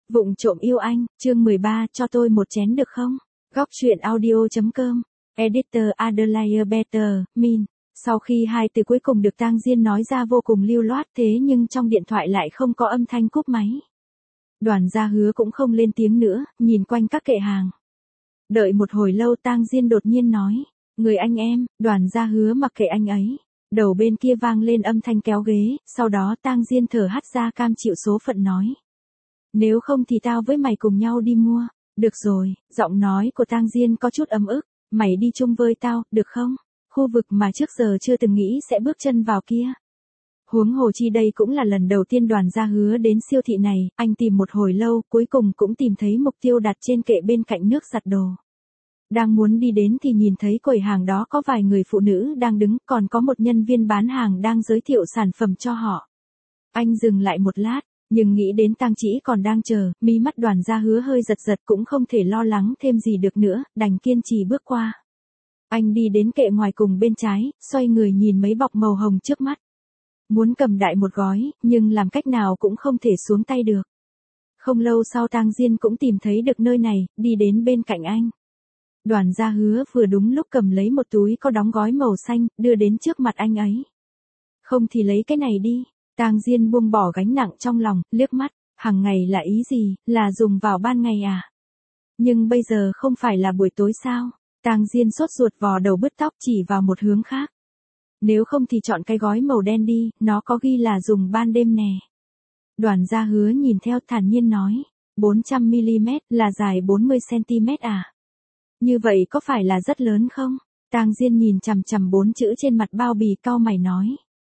Vụng trộm yêu anh, chương 13, cho tôi một chén được không? Góc truyện audio.com. Editor Adelaide Better, Min. Sau khi hai từ cuối cùng được Tang Diên nói ra vô cùng lưu loát thế nhưng trong điện thoại lại không có âm thanh cúp máy. Đoàn Gia Hứa cũng không lên tiếng nữa, nhìn quanh các kệ hàng. Đợi một hồi lâu Tang Diên đột nhiên nói, người anh em. Đoàn Gia Hứa mặc kệ anh ấy. Đầu bên kia vang lên âm thanh kéo ghế, sau đó Tang Diên thở hắt ra cam chịu số phận nói. Nếu không thì tao với mày cùng nhau đi mua. Được rồi, giọng nói của Tang Diên có chút ấm ức, mày đi chung với tao, được không? Khu vực mà trước giờ chưa từng nghĩ sẽ bước chân vào kia. Huống hồ chi đây cũng là lần đầu tiên Đoàn Gia Hứa đến siêu thị này, anh tìm một hồi lâu, cuối cùng cũng tìm thấy mục tiêu đặt trên kệ bên cạnh nước giặt đồ. Đang muốn đi đến thì nhìn thấy quầy hàng đó có vài người phụ nữ đang đứng, còn có một nhân viên bán hàng đang giới thiệu sản phẩm cho họ. Anh dừng lại một lát, nhưng nghĩ đến Tang Chỉ còn đang chờ, mí mắt Đoàn Gia Hứa hơi giật giật cũng không thể lo lắng thêm gì được nữa, đành kiên trì bước qua. Anh đi đến kệ ngoài cùng bên trái, xoay người nhìn mấy bọc màu hồng trước mắt. Muốn cầm đại một gói, nhưng làm cách nào cũng không thể xuống tay được. Không lâu sau Tang Diên cũng tìm thấy được nơi này, đi đến bên cạnh anh. Đoàn Gia Hứa vừa đúng lúc cầm lấy một túi có đóng gói màu xanh, đưa đến trước mặt anh ấy. Không thì lấy cái này đi. Tang Diên buông bỏ gánh nặng trong lòng, liếc mắt, hàng ngày là ý gì, là dùng vào ban ngày à? Nhưng bây giờ không phải là buổi tối sao? Tang Diên sốt ruột vò đầu bứt tóc chỉ vào một hướng khác. Nếu không thì chọn cái gói màu đen đi, nó có ghi là dùng ban đêm nè. Đoàn Gia Hứa nhìn theo thản nhiên nói, 400mm là dài 40cm à? Như vậy có phải là rất lớn không? Tang Diên nhìn chằm chằm 4 chữ trên mặt bao bì cau mày nói.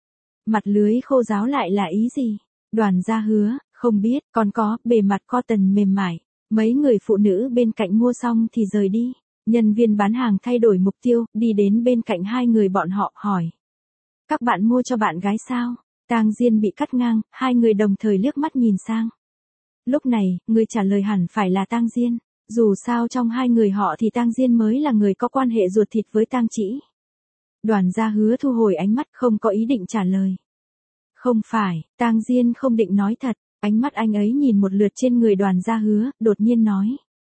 Mặt lưới khô ráo lại là ý gì? Đoàn Gia Hứa, không biết, còn có, bề mặt cotton mềm mại. Mấy người phụ nữ bên cạnh mua xong thì rời đi. Nhân viên bán hàng thay đổi mục tiêu, đi đến bên cạnh hai người bọn họ, hỏi. Các bạn mua cho bạn gái sao? Tang Diên bị cắt ngang, hai người đồng thời liếc mắt nhìn sang. Lúc này, người trả lời hẳn phải là Tang Diên. Dù sao trong hai người họ thì Tang Diên mới là người có quan hệ ruột thịt với Tang Chỉ. Đoàn Gia Hứa thu hồi ánh mắt không có ý định trả lời. Không phải, Tang Diên không định nói thật, ánh mắt anh ấy nhìn một lượt trên người Đoàn Gia Hứa, đột nhiên nói.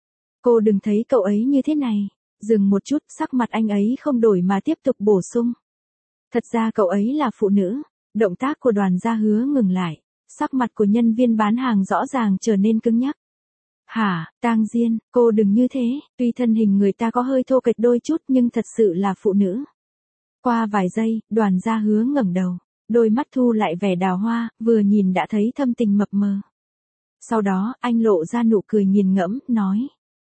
Cô đừng thấy cậu ấy như thế này. Dừng một chút, sắc mặt anh ấy không đổi mà tiếp tục bổ sung. Thật ra cậu ấy là phụ nữ. Động tác của Đoàn Gia Hứa ngừng lại. Sắc mặt của nhân viên bán hàng rõ ràng trở nên cứng nhắc. Hả, Tang Diên, cô đừng như thế, tuy thân hình người ta có hơi thô kệch đôi chút nhưng thật sự là phụ nữ. Qua vài giây, Đoàn Gia Hứa ngẩng đầu, đôi mắt thu lại vẻ đào hoa, vừa nhìn đã thấy thâm tình mập mờ. Sau đó, anh lộ ra nụ cười nghiền ngẫm, nói.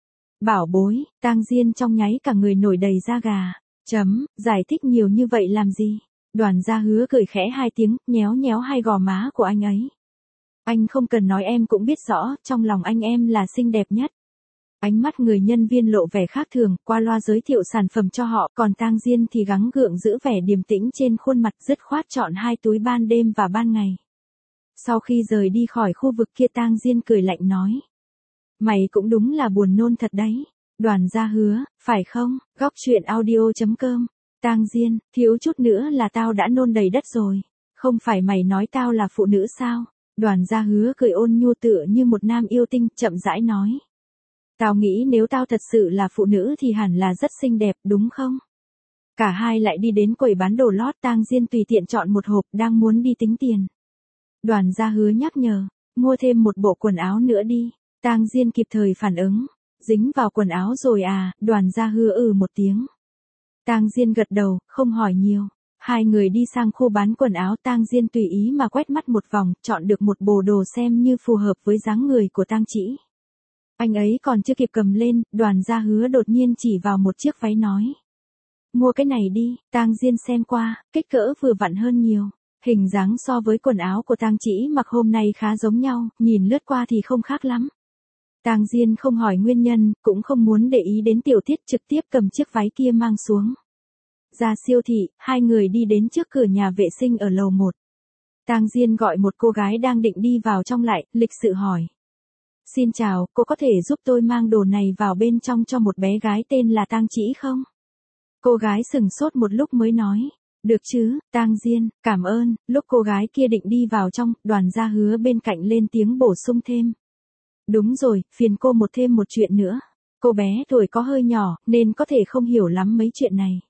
Bảo bối, Tang Diên trong nháy cả người nổi đầy da gà. Giải thích nhiều như vậy làm gì? Đoàn Gia Hứa cười khẽ hai tiếng, nhéo nhéo hai gò má của anh ấy. Anh không cần nói em cũng biết rõ, trong lòng anh em là xinh đẹp nhất. Ánh mắt người nhân viên lộ vẻ khác thường, qua loa giới thiệu sản phẩm cho họ, còn Tang Diên thì gắng gượng giữ vẻ điềm tĩnh trên khuôn mặt, dứt khoát chọn hai túi ban đêm và ban ngày. Sau khi rời đi khỏi khu vực kia Tang Diên cười lạnh nói. Mày cũng đúng là buồn nôn thật đấy. Đoàn Gia Hứa, phải không? Góc truyện audio.com. Tang Diên, thiếu chút nữa là tao đã nôn đầy đất rồi. Không phải mày nói tao là phụ nữ sao? Đoàn Gia Hứa cười ôn nhu tựa như một nam yêu tinh, chậm rãi nói. Tao nghĩ nếu tao thật sự là phụ nữ thì hẳn là rất xinh đẹp, đúng không? Cả hai lại đi đến quầy bán đồ lót, Tang Diên tùy tiện chọn một hộp, đang muốn đi tính tiền. Đoàn Gia Hứa nhắc nhở, mua thêm một bộ quần áo nữa đi. Tang Diên kịp thời phản ứng, dính vào quần áo rồi à? Đoàn Gia Hứa một tiếng. Tang Diên gật đầu, không hỏi nhiều. Hai người đi sang khu bán quần áo, Tang Diên tùy ý mà quét mắt một vòng, chọn được một bộ đồ xem như phù hợp với dáng người của Tang Chỉ. Anh ấy còn chưa kịp cầm lên, Đoàn Gia Hứa đột nhiên chỉ vào một chiếc váy nói. Mua cái này đi. Tang Diên xem qua, kích cỡ vừa vặn hơn nhiều. Hình dáng so với quần áo của Tang Chỉ mặc hôm nay khá giống nhau, nhìn lướt qua thì không khác lắm. Tang Diên không hỏi nguyên nhân, cũng không muốn để ý đến tiểu tiết, trực tiếp cầm chiếc váy kia mang xuống. Ra siêu thị, hai người đi đến trước cửa nhà vệ sinh ở lầu 1. Tang Diên gọi một cô gái đang định đi vào trong lại, lịch sự hỏi. Xin chào, cô có thể giúp tôi mang đồ này vào bên trong cho một bé gái tên là Tang Chỉ không? Cô gái sừng sốt một lúc mới nói. Được chứ, Tang Diên, cảm ơn. Lúc cô gái kia định đi vào trong, Đoàn Gia Hứa bên cạnh lên tiếng bổ sung thêm. Đúng rồi, phiền cô thêm một chuyện nữa. Cô bé tuổi có hơi nhỏ, nên có thể không hiểu lắm mấy chuyện này.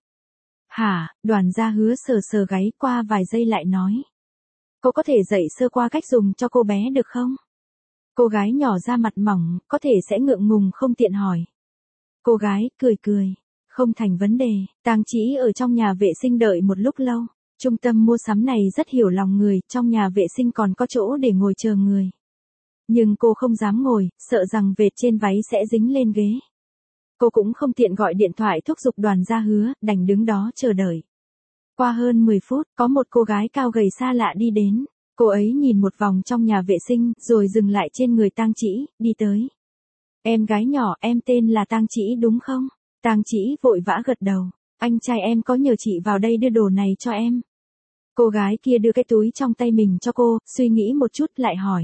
Hả, Đoàn Gia Hứa sờ sờ gáy, qua vài giây lại nói. Cô có thể dạy sơ qua cách dùng cho cô bé được không? Cô gái nhỏ da mặt mỏng, có thể sẽ ngượng ngùng không tiện hỏi. Cô gái cười cười. Không thành vấn đề, Tang Chỉ ở trong nhà vệ sinh đợi một lúc lâu. Trung tâm mua sắm này rất hiểu lòng người, trong nhà vệ sinh còn có chỗ để ngồi chờ người. Nhưng cô không dám ngồi, sợ rằng vệt trên váy sẽ dính lên ghế. Cô cũng không tiện gọi điện thoại thúc giục Đoàn Gia Hứa, đành đứng đó chờ đợi. Qua hơn 10 phút, có một cô gái cao gầy xa lạ đi đến. Cô ấy nhìn một vòng trong nhà vệ sinh, rồi dừng lại trên người Tang Chỉ, đi tới. Em gái nhỏ, em tên là Tang Chỉ đúng không? Tang Chỉ vội vã gật đầu. Anh trai em có nhờ chị vào đây đưa đồ này cho em. Cô gái kia đưa cái túi trong tay mình cho cô, suy nghĩ một chút lại hỏi.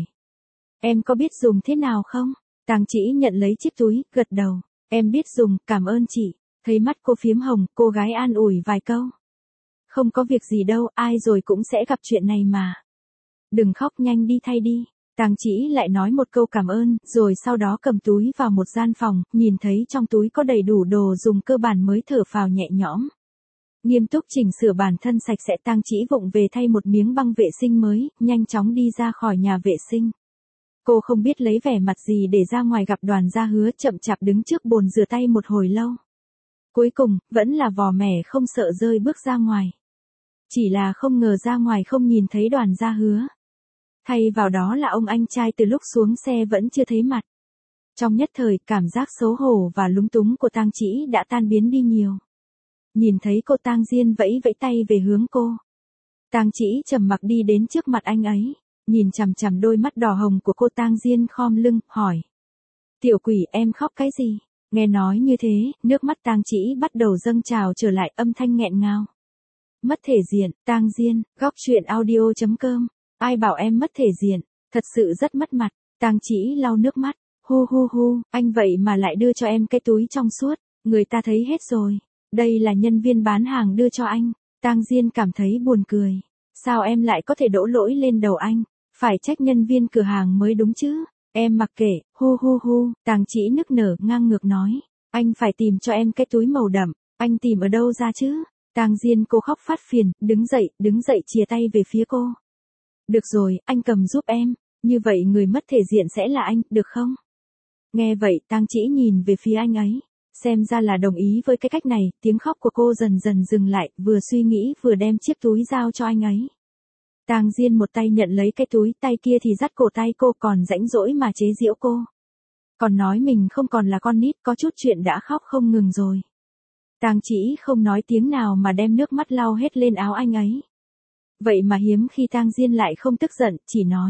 Em có biết dùng thế nào không? Tang Chỉ nhận lấy chiếc túi, gật đầu. Em biết dùng, cảm ơn chị. Thấy mắt cô phiếm hồng, cô gái an ủi vài câu. Không có việc gì đâu, ai rồi cũng sẽ gặp chuyện này mà. Đừng khóc, nhanh đi thay đi. Tang Chỉ lại nói một câu cảm ơn, rồi sau đó cầm túi vào một gian phòng, nhìn thấy trong túi có đầy đủ đồ dùng cơ bản mới thở phào nhẹ nhõm. Nghiêm túc chỉnh sửa bản thân sạch sẽ, Tang Chỉ vụng về thay một miếng băng vệ sinh mới, nhanh chóng đi ra khỏi nhà vệ sinh. Cô không biết lấy vẻ mặt gì để ra ngoài gặp Đoàn Gia Hứa, chậm chạp đứng trước bồn rửa tay một hồi lâu. Cuối cùng, vẫn là vò mẻ không sợ rơi bước ra ngoài. Chỉ là không ngờ ra ngoài không nhìn thấy Đoàn Gia Hứa. Thay vào đó là ông anh trai từ lúc xuống xe vẫn chưa thấy mặt. Trong nhất thời, cảm giác xấu hổ và lúng túng của Tang Chỉ đã tan biến đi nhiều. Nhìn thấy cô, Tang Diên vẫy vẫy tay về hướng cô. Tang Chỉ trầm mặc đi đến trước mặt anh ấy, nhìn chằm chằm đôi mắt đỏ hồng của cô. Tang Diên khom lưng, hỏi. Tiểu quỷ, em khóc cái gì? Nghe nói như thế, nước mắt Tang Chỉ bắt đầu dâng trào trở lại, âm thanh nghẹn ngào. Mất thể diện, Tang Diên, góc truyện audio.com. Ai bảo em mất thể diện, thật sự rất mất mặt. Tang Chỉ lau nước mắt, hu hu hu, anh vậy mà lại đưa cho em cái túi trong suốt, người ta thấy hết rồi. Đây là nhân viên bán hàng đưa cho anh. Tang Diên cảm thấy buồn cười. Sao em lại có thể đổ lỗi lên đầu anh? Phải trách nhân viên cửa hàng mới đúng chứ. Em mặc kệ, hu hu hu, Tang Chỉ nức nở ngang ngược nói. Anh phải tìm cho em cái túi màu đậm, anh tìm ở đâu ra chứ? Tang Diên cô khóc phát phiền, đứng dậy chìa tay về phía cô. Được rồi, anh cầm giúp em, như vậy người mất thể diện sẽ là anh, được không? Nghe vậy, Tang Chỉ nhìn về phía anh ấy, xem ra là đồng ý với cái cách này, tiếng khóc của cô dần dần dừng lại, vừa suy nghĩ vừa đem chiếc túi giao cho anh ấy. Tang Diên một tay nhận lấy cái túi, tay kia thì dắt cổ tay cô, còn rãnh rỗi mà chế giễu cô. Còn nói mình không còn là con nít, có chút chuyện đã khóc không ngừng rồi. Tang Chỉ không nói tiếng nào mà đem nước mắt lau hết lên áo anh ấy. Vậy mà hiếm khi Tang Diên lại không tức giận, chỉ nói.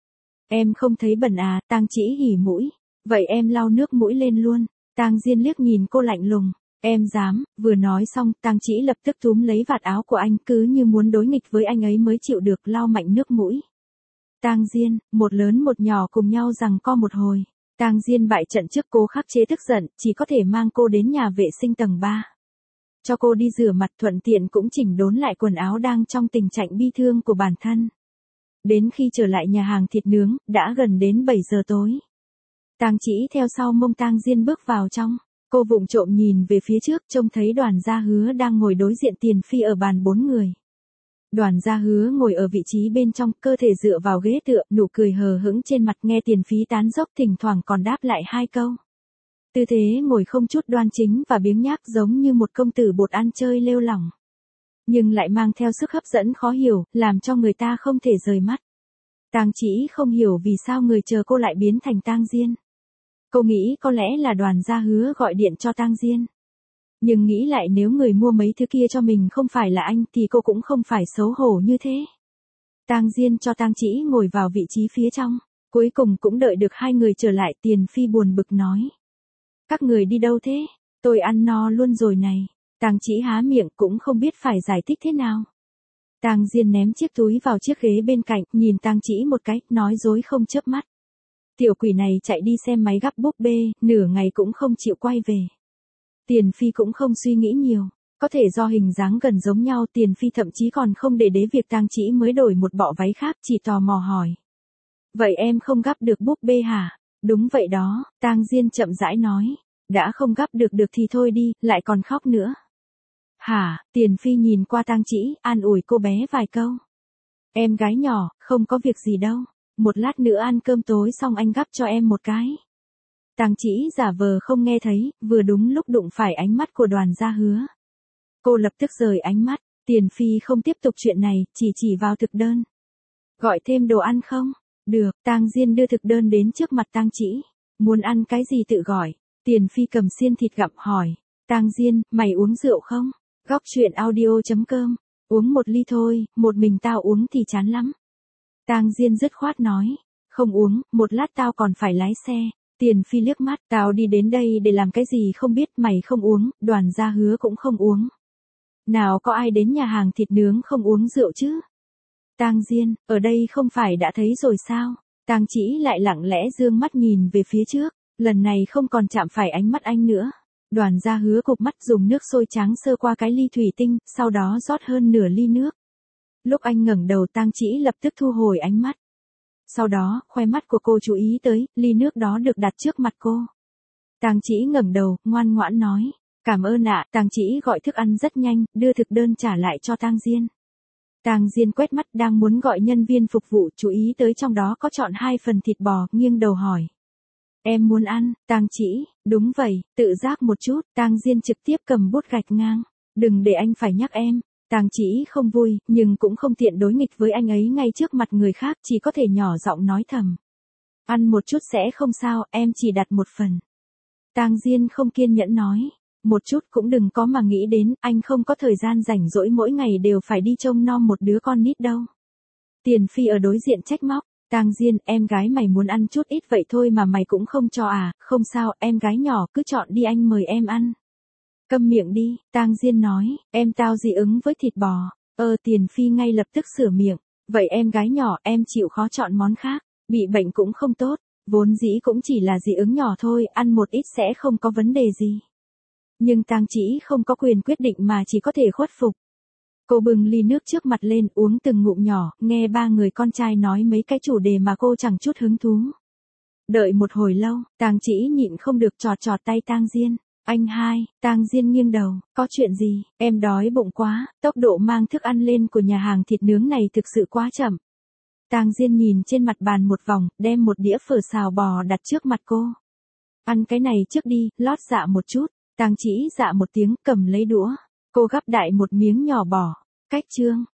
Em không thấy bẩn à? Tang Chỉ hỉ mũi. Vậy em lau nước mũi lên luôn. Tang Diên liếc nhìn cô lạnh lùng. Em dám? Vừa nói xong, Tang Chỉ lập tức túm lấy vạt áo của anh, cứ như muốn đối nghịch với anh ấy mới chịu được, lau mạnh nước mũi. Tang Diên, một lớn một nhỏ cùng nhau giằng co một hồi. Tang Diên bại trận trước, cố khắc chế tức giận, chỉ có thể mang cô đến nhà vệ sinh tầng 3. Cho cô đi rửa mặt, thuận tiện cũng chỉnh đốn lại quần áo đang trong tình trạng bi thương của bản thân. Đến khi trở lại nhà hàng thịt nướng, đã gần đến 7 giờ tối. Tang Chỉ theo sau mông Tang Diên bước vào trong. Cô vụng trộm nhìn về phía trước, trông thấy Đoàn Gia Hứa đang ngồi đối diện Tiền Phi ở bàn 4 người. Đoàn Gia Hứa ngồi ở vị trí bên trong, cơ thể dựa vào ghế tựa, nụ cười hờ hững trên mặt, nghe Tiền Phi tán dóc, thỉnh thoảng còn đáp lại 2 câu. Tư thế ngồi không chút đoan chính và biếng nhác, giống như một công tử bột ăn chơi lêu lỏng. Nhưng lại mang theo sức hấp dẫn khó hiểu, làm cho người ta không thể rời mắt. Tang Chỉ không hiểu vì sao người chờ cô lại biến thành Tang Diên. Cô nghĩ có lẽ là Đoàn Gia Hứa gọi điện cho Tang Diên. Nhưng nghĩ lại nếu người mua mấy thứ kia cho mình không phải là anh thì cô cũng không phải xấu hổ như thế. Tang Diên cho Tang Chỉ ngồi vào vị trí phía trong. Cuối cùng cũng đợi được 2 người trở lại. Tiền Phi buồn bực nói. Các người đi đâu thế? Tôi ăn no luôn rồi này. Tang Chỉ há miệng cũng không biết phải giải thích thế nào. Tang Diên ném chiếc túi vào chiếc ghế bên cạnh, nhìn Tang Chỉ một cái, nói dối không chớp mắt. Tiểu quỷ này chạy đi xem máy gắp búp bê, nửa ngày cũng không chịu quay về. Tiền Phi cũng không suy nghĩ nhiều. Có thể do hình dáng gần giống nhau, Tiền Phi thậm chí còn không để đế việc Tang Chỉ mới đổi một bộ váy khác, chỉ tò mò hỏi. Vậy em không gắp được búp bê hả? Đúng vậy đó, Tang Diên chậm rãi nói. Đã không gắp được thì thôi đi, lại còn khóc nữa. Hả, Tiền Phi nhìn qua Tang Chỉ, an ủi cô bé vài câu. Em gái nhỏ, không có việc gì đâu. Một lát nữa ăn cơm tối xong anh gắp cho em một cái. Tang Chỉ giả vờ không nghe thấy, vừa đúng lúc đụng phải ánh mắt của Đoàn Gia Hứa. Cô lập tức rời ánh mắt, Tiền Phi không tiếp tục chuyện này, chỉ vào thực đơn. Gọi thêm đồ ăn không? Được, Tang Diên đưa thực đơn đến trước mặt Tang Chỉ. Muốn ăn cái gì tự gọi. Tiền Phi cầm xiên thịt gặm hỏi. Tang Diên, mày uống rượu không? Góc chuyện audio.com. Uống một ly thôi, một mình tao uống thì chán lắm. Tang Diên dứt khoát nói. Không uống, một lát tao còn phải lái xe. Tiền Phi liếc mắt, tao đi đến đây để làm cái gì không biết, mày không uống, Đoàn Gia Hứa cũng không uống. Nào có ai đến nhà hàng thịt nướng không uống rượu chứ? Tang Diên, ở đây không phải đã thấy rồi sao? Tang Chỉ lại lặng lẽ dương mắt nhìn về phía trước, lần này không còn chạm phải ánh mắt anh nữa. Đoàn Gia Hứa cụp mắt dùng nước sôi tráng sơ qua cái ly thủy tinh, sau đó rót hơn nửa ly nước. Lúc anh ngẩng đầu Tang Chỉ lập tức thu hồi ánh mắt. Sau đó, khoe mắt của cô chú ý tới, ly nước đó được đặt trước mặt cô. Tang Chỉ ngẩng đầu, ngoan ngoãn nói. Cảm ơn ạ, Tang Chỉ gọi thức ăn rất nhanh, đưa thực đơn trả lại cho Tang Diên. Tang Diên quét mắt đang muốn gọi nhân viên phục vụ chú ý tới trong đó có chọn 2 phần thịt bò, nghiêng đầu hỏi. Em muốn ăn, Tang Chỉ, đúng vậy, tự giác một chút, Tang Diên trực tiếp cầm bút gạch ngang. Đừng để anh phải nhắc em. Tang Chỉ không vui, nhưng cũng không tiện đối nghịch với anh ấy ngay trước mặt người khác, chỉ có thể nhỏ giọng nói thầm. Ăn một chút sẽ không sao, em chỉ đặt một phần. Tang Diên không kiên nhẫn nói. Một chút cũng đừng có mà nghĩ đến, anh không có thời gian rảnh rỗi mỗi ngày đều phải đi trông nom một đứa con nít đâu. Tiền Phi ở đối diện trách móc. Tang Diên, em gái mày muốn ăn chút ít vậy thôi mà mày cũng không cho à, không sao, em gái nhỏ cứ chọn đi anh mời em ăn. Câm miệng đi, Tang Diên nói, em tao dị ứng với thịt bò. Tiền Phi ngay lập tức sửa miệng. Vậy em gái nhỏ, em chịu khó chọn món khác, bị bệnh cũng không tốt, vốn dĩ cũng chỉ là dị ứng nhỏ thôi, ăn một ít sẽ không có vấn đề gì. Nhưng Tang Chỉ không có quyền quyết định mà chỉ có thể khuất phục. Cô bưng ly nước trước mặt lên uống từng ngụm nhỏ, nghe ba người con trai nói mấy cái chủ đề mà cô chẳng chút hứng thú. Đợi một hồi lâu, Tang Chỉ nhịn không được chọt tay Tang Diên. Anh hai, Tang Diên nghiêng đầu, có chuyện gì, em đói bụng quá, tốc độ mang thức ăn lên của nhà hàng thịt nướng này thực sự quá chậm. Tang Diên nhìn trên mặt bàn một vòng, đem một đĩa phở xào bò đặt trước mặt cô. Ăn cái này trước đi, lót dạ một chút. Tang Chỉ dạ một tiếng cầm lấy đũa. Cô gắp đại một miếng nhỏ bỏ. Cách chương.